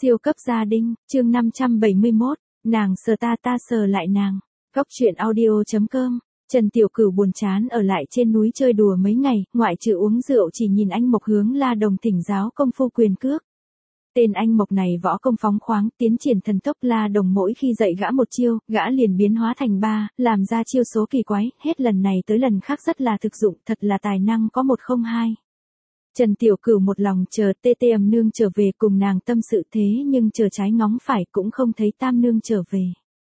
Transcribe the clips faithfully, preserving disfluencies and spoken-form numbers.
Siêu cấp gia đình, chương năm trăm bảy mươi mốt, nàng sờ ta ta sờ lại nàng. Góc truyện audio chấm com. Trần Tiểu Cửu buồn chán ở lại trên núi chơi đùa mấy ngày, ngoại trừ uống rượu chỉ nhìn anh Mộc hướng La Đồng thỉnh giáo công phu quyền cước. Tên anh Mộc này võ công phóng khoáng, tiến triển thần tốc. La Đồng mỗi khi dạy gã một chiêu, gã liền biến hóa thành ba, làm ra chiêu số kỳ quái, hết lần này tới lần khác rất là thực dụng, thật là tài năng có một không hai. Trần Tiểu Cửu một lòng chờ tê tê ầm nương trở về cùng nàng tâm sự, thế nhưng chờ trái ngóng phải cũng không thấy tam nương trở về.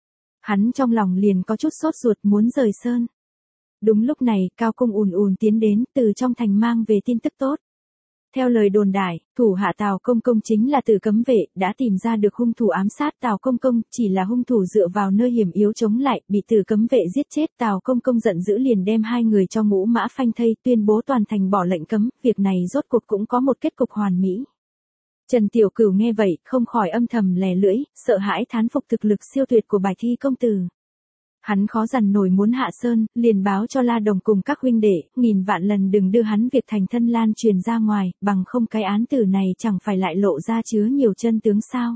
Hắn trong lòng liền có chút sốt ruột muốn rời sơn. Đúng lúc này, Cao Cung ùn ùn tiến đến, từ trong thành mang về tin tức tốt. Theo lời đồn đại, thủ hạ Tào Công Công chính là Tử Cấm Vệ, đã tìm ra được hung thủ ám sát Tào Công Công, chỉ là hung thủ dựa vào nơi hiểm yếu chống lại, bị Tử Cấm Vệ giết chết. Tào Công Công giận dữ liền đem hai người cho ngũ mã phanh thây, tuyên bố toàn thành bỏ lệnh cấm, việc này rốt cuộc cũng có một kết cục hoàn mỹ. Trần Tiểu Cửu nghe vậy, không khỏi âm thầm lè lưỡi, sợ hãi thán phục thực lực siêu tuyệt của Bài Thi công tử. Hắn khó dằn nổi muốn hạ sơn, liền báo cho La Đồng cùng các huynh đệ, nghìn vạn lần đừng đưa hắn việc thành thân lan truyền ra ngoài, bằng không cái án tử này chẳng phải lại lộ ra chứa nhiều chân tướng sao.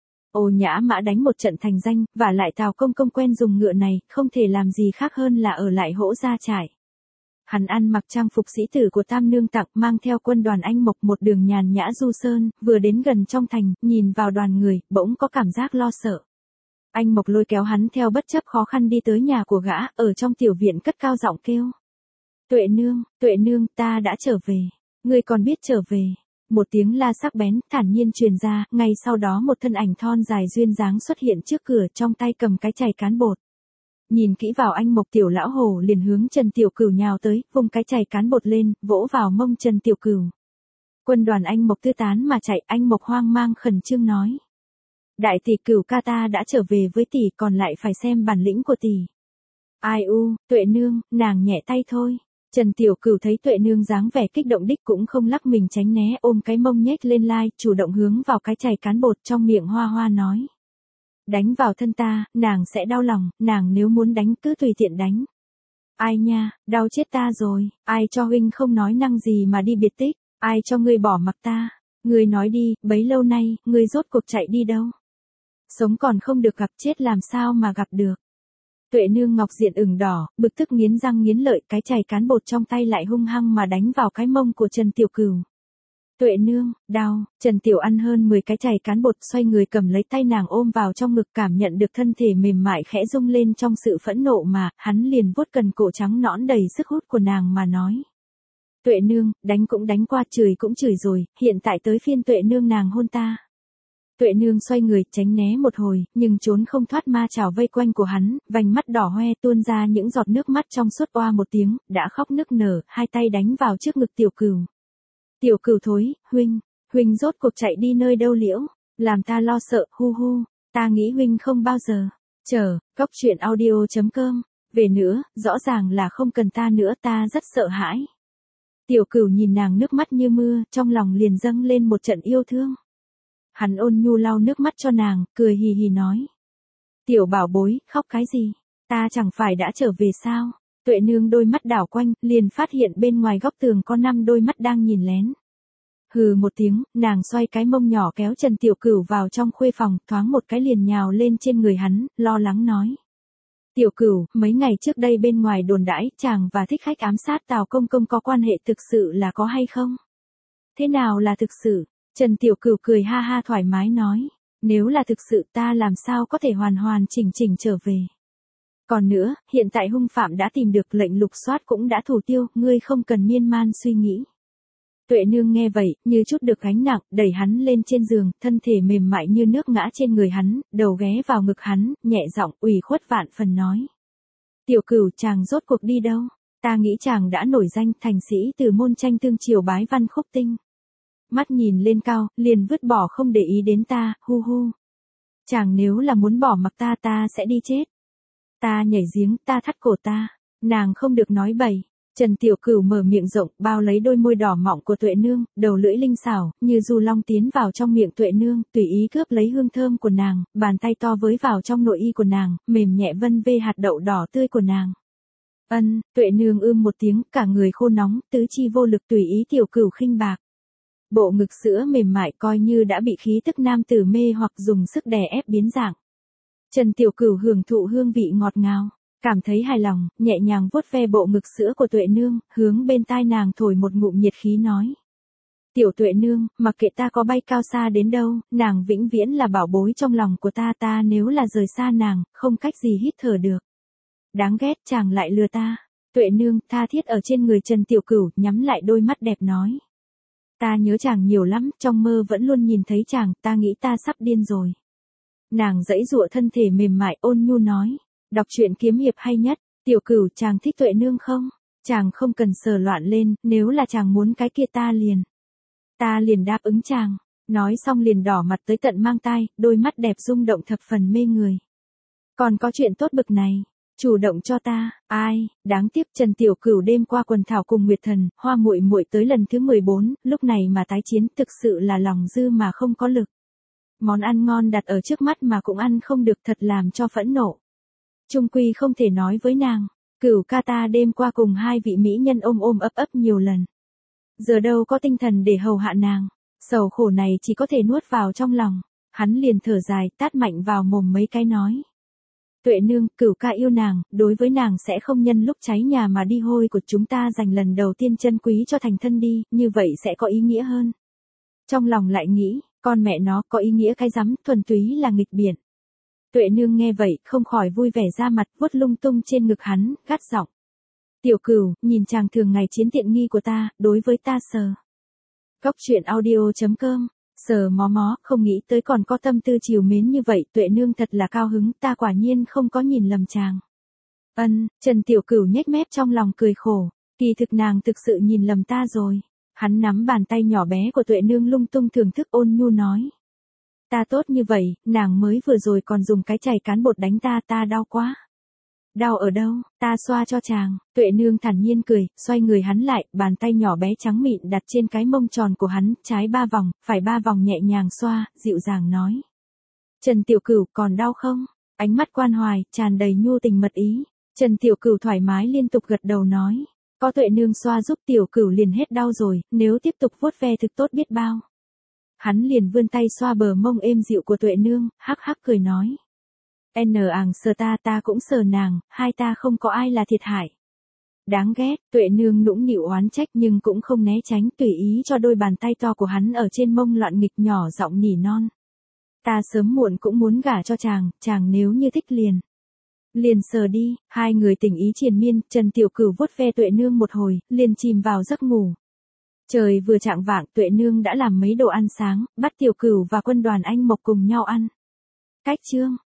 Ô Nhã Mã đánh một trận thành danh, và lại Tào Công Công quen dùng ngựa này, không thể làm gì khác hơn là ở lại Hỗ Gia trại. Hắn ăn mặc trang phục sĩ tử của tam nương tặng, mang theo quân đoàn anh Mộc một đường nhàn nhã du sơn, vừa đến gần trong thành, nhìn vào đoàn người, bỗng có cảm giác lo sợ. Anh Mộc lôi kéo hắn theo bất chấp khó khăn đi tới nhà của gã, ở trong tiểu viện cất cao giọng kêu. Tuệ nương, Tuệ nương, ta đã trở về. Ngươi còn biết trở về. Một tiếng la sắc bén, thản nhiên truyền ra, ngay sau đó một thân ảnh thon dài duyên dáng xuất hiện trước cửa, trong tay cầm cái chày cán bột. Nhìn kỹ vào anh Mộc, tiểu lão hổ liền hướng Trần Tiểu Cửu nhào tới, vung cái chày cán bột lên, vỗ vào mông Trần Tiểu Cửu. Quân đoàn anh Mộc tư tán mà chạy, anh Mộc hoang mang khẩn trương nói. Đại tỷ Cửu ca ta đã trở về với tỷ, còn lại phải xem bản lĩnh của tỷ. Ai u, Tuệ nương, nàng nhẹ tay thôi. Trần Tiểu Cửu thấy Tuệ nương dáng vẻ kích động đích cũng không lắc mình tránh né, ôm cái mông nhếch lên lai, chủ động hướng vào cái chày cán bột, trong miệng hoa hoa nói. Đánh vào thân ta, nàng sẽ đau lòng, nàng nếu muốn đánh cứ tùy tiện đánh. Ai nha, đau chết ta rồi, ai cho huynh không nói năng gì mà đi biệt tích, ai cho ngươi bỏ mặc ta, ngươi nói đi, bấy lâu nay, ngươi rốt cuộc chạy đi đâu? Sống còn không được gặp, chết làm sao mà gặp được. Tuệ nương ngọc diện ửng đỏ, bực tức nghiến răng nghiến lợi, cái chày cán bột trong tay lại hung hăng mà đánh vào cái mông của Trần Tiểu Cửu. Tuệ nương, đau, Trần Tiểu ăn hơn mười cái chày cán bột, xoay người cầm lấy tay nàng ôm vào trong ngực, cảm nhận được thân thể mềm mại khẽ rung lên trong sự phẫn nộ mà, hắn liền vuốt cần cổ trắng nõn đầy sức hút của nàng mà nói. Tuệ nương, đánh cũng đánh qua, chửi cũng chửi rồi, hiện tại tới phiên Tuệ nương nàng hôn ta. Tuệ nương xoay người, tránh né một hồi, nhưng trốn không thoát ma chảo vây quanh của hắn, vành mắt đỏ hoe tuôn ra những giọt nước mắt trong suốt, oa một tiếng, đã khóc nức nở, hai tay đánh vào trước ngực Tiểu Cửu. Tiểu Cửu thối, huynh, huynh rốt cuộc chạy đi nơi đâu liễu, làm ta lo sợ, hu hu, ta nghĩ huynh không bao giờ. Chờ, góc truyện audio chấm com, về nữa, rõ ràng là không cần ta nữa, ta rất sợ hãi. Tiểu Cửu nhìn nàng nước mắt như mưa, trong lòng liền dâng lên một trận yêu thương. Hắn ôn nhu lau nước mắt cho nàng, cười hì hì nói. Tiểu bảo bối, khóc cái gì, ta chẳng phải đã trở về sao? Tuệ nương đôi mắt đảo quanh, liền phát hiện bên ngoài góc tường có năm đôi mắt đang nhìn lén. Hừ một tiếng, nàng xoay cái mông nhỏ kéo Trần Tiểu Cửu vào trong khuê phòng, thoáng một cái liền nhào lên trên người hắn, lo lắng nói. Tiểu Cửu, mấy ngày trước đây bên ngoài đồn đãi, chàng và thích khách ám sát Tào Công Công có quan hệ thực sự là có hay không? Thế nào là thực sự? Trần Tiểu Cửu cười ha ha thoải mái nói. Nếu là thực sự ta làm sao có thể hoàn hoàn chỉnh chỉnh trở về. Còn nữa, hiện tại hung phạm đã tìm được, lệnh lục soát cũng đã thủ tiêu, ngươi không cần miên man suy nghĩ. Tuệ nương nghe vậy, như chút được gánh nặng, đẩy hắn lên trên giường, thân thể mềm mại như nước ngã trên người hắn, đầu ghé vào ngực hắn, nhẹ giọng ủy khuất vạn phần nói. Tiểu Cửu, chàng rốt cuộc đi đâu? Ta nghĩ chàng đã nổi danh thành sĩ từ môn tranh tương triều bái văn khúc tinh. Mắt nhìn lên cao, liền vứt bỏ không để ý đến ta, hu hu. Chàng nếu là muốn bỏ mặc ta ta sẽ đi chết. Ta nhảy giếng, ta thắt cổ ta. Nàng không được nói bậy. Trần Tiểu Cửu mở miệng rộng, bao lấy đôi môi đỏ mọng của Tuệ nương, đầu lưỡi linh xảo, như du long tiến vào trong miệng Tuệ nương, tùy ý cướp lấy hương thơm của nàng, bàn tay to với vào trong nội y của nàng, mềm nhẹ vân vê hạt đậu đỏ tươi của nàng. Ân, Tuệ nương ưm một tiếng, cả người khô nóng, tứ chi vô lực tùy ý Tiểu Cửu khinh bạc. Bộ ngực sữa mềm mại coi như đã bị khí tức nam tử mê hoặc dùng sức đè ép biến dạng. Trần Tiểu Cửu hưởng thụ hương vị ngọt ngào, cảm thấy hài lòng, nhẹ nhàng vuốt ve bộ ngực sữa của Tuệ Nương, hướng bên tai nàng thổi một ngụm nhiệt khí nói. Tiểu Tuệ Nương, mặc kệ ta có bay cao xa đến đâu, nàng vĩnh viễn là bảo bối trong lòng của ta, ta nếu là rời xa nàng, không cách gì hít thở được. Đáng ghét, chàng lại lừa ta. Tuệ Nương tha thiết ở trên người Trần Tiểu Cửu, nhắm lại đôi mắt đẹp nói. Ta nhớ chàng nhiều lắm, trong mơ vẫn luôn nhìn thấy chàng, ta nghĩ ta sắp điên rồi. Nàng giãy giụa thân thể mềm mại ôn nhu nói. Đọc truyện kiếm hiệp hay nhất, Tiểu Cửu chàng thích Tuệ Nương không? Chàng không cần sờ loạn lên, nếu là chàng muốn cái kia ta liền. Ta liền đáp ứng chàng. Nói xong liền đỏ mặt tới tận mang tai, đôi mắt đẹp rung động thập phần mê người. Còn có chuyện tốt bực này. Chủ động cho ta, ai, đáng tiếc Trần Tiểu Cửu đêm qua quần thảo cùng Nguyệt Thần, Hoa muội muội tới lần thứ mười bốn, lúc này mà tái chiến thực sự là lòng dư mà không có lực. Món ăn ngon đặt ở trước mắt mà cũng ăn không được thật làm cho phẫn nộ. Trung quy không thể nói với nàng, Cửu ca ta đêm qua cùng hai vị mỹ nhân ôm ôm ấp ấp nhiều lần. Giờ đâu có tinh thần để hầu hạ nàng, sầu khổ này chỉ có thể nuốt vào trong lòng. Hắn liền thở dài tát mạnh vào mồm mấy cái nói. Tuệ Nương, Cửu ca yêu nàng, đối với nàng sẽ không nhân lúc cháy nhà mà đi hôi của chúng ta dành lần đầu tiên chân quý cho thành thân đi, như vậy sẽ có ý nghĩa hơn. Trong lòng lại nghĩ, con mẹ nó có ý nghĩa cái rắm, thuần túy là nghịch biển. Tuệ Nương nghe vậy, không khỏi vui vẻ ra mặt, vuốt lung tung trên ngực hắn, gắt giọng. Tiểu Cửu, nhìn chàng thường ngày chiến tiện nghi của ta, đối với ta sờ. Góc truyện audio chấm com. Sờ mó mó, không nghĩ tới còn có tâm tư chiều mến như vậy, Tuệ Nương thật là cao hứng, ta quả nhiên không có nhìn lầm chàng. Ân, Trần Tiểu Cửu nhếch mép trong lòng cười khổ, kỳ thực nàng thực sự nhìn lầm ta rồi. Hắn nắm bàn tay nhỏ bé của Tuệ Nương lung tung thưởng thức ôn nhu nói. Ta tốt như vậy, nàng mới vừa rồi còn dùng cái chày cán bột đánh ta, ta đau quá. Đau ở đâu, ta xoa cho chàng. Tuệ Nương thản nhiên cười, xoay người hắn lại, bàn tay nhỏ bé trắng mịn đặt trên cái mông tròn của hắn, trái ba vòng, phải ba vòng nhẹ nhàng xoa, dịu dàng nói. Trần Tiểu Cửu còn đau không? Ánh mắt quan hoài, tràn đầy nhu tình mật ý. Trần Tiểu Cửu thoải mái liên tục gật đầu nói. Có Tuệ Nương xoa giúp Tiểu Cửu liền hết đau rồi, nếu tiếp tục vuốt ve thực tốt biết bao. Hắn liền vươn tay xoa bờ mông êm dịu của Tuệ Nương, hắc hắc cười nói. N àng sờ ta ta cũng sờ nàng, hai ta không có ai là thiệt hại. Đáng ghét, Tuệ Nương nũng nịu oán trách nhưng cũng không né tránh, tùy ý cho đôi bàn tay to của hắn ở trên mông loạn nghịch nhỏ giọng nỉ non. Ta sớm muộn cũng muốn gả cho chàng, chàng nếu như thích liền. Liền sờ đi, hai người tình ý triền miên, Trần Tiểu Cửu vuốt ve Tuệ Nương một hồi, liền chìm vào giấc ngủ. Trời vừa chạng vạng, Tuệ Nương đã làm mấy đồ ăn sáng, bắt Tiểu Cửu và quân đoàn Anh Mộc cùng nhau ăn. Cách chương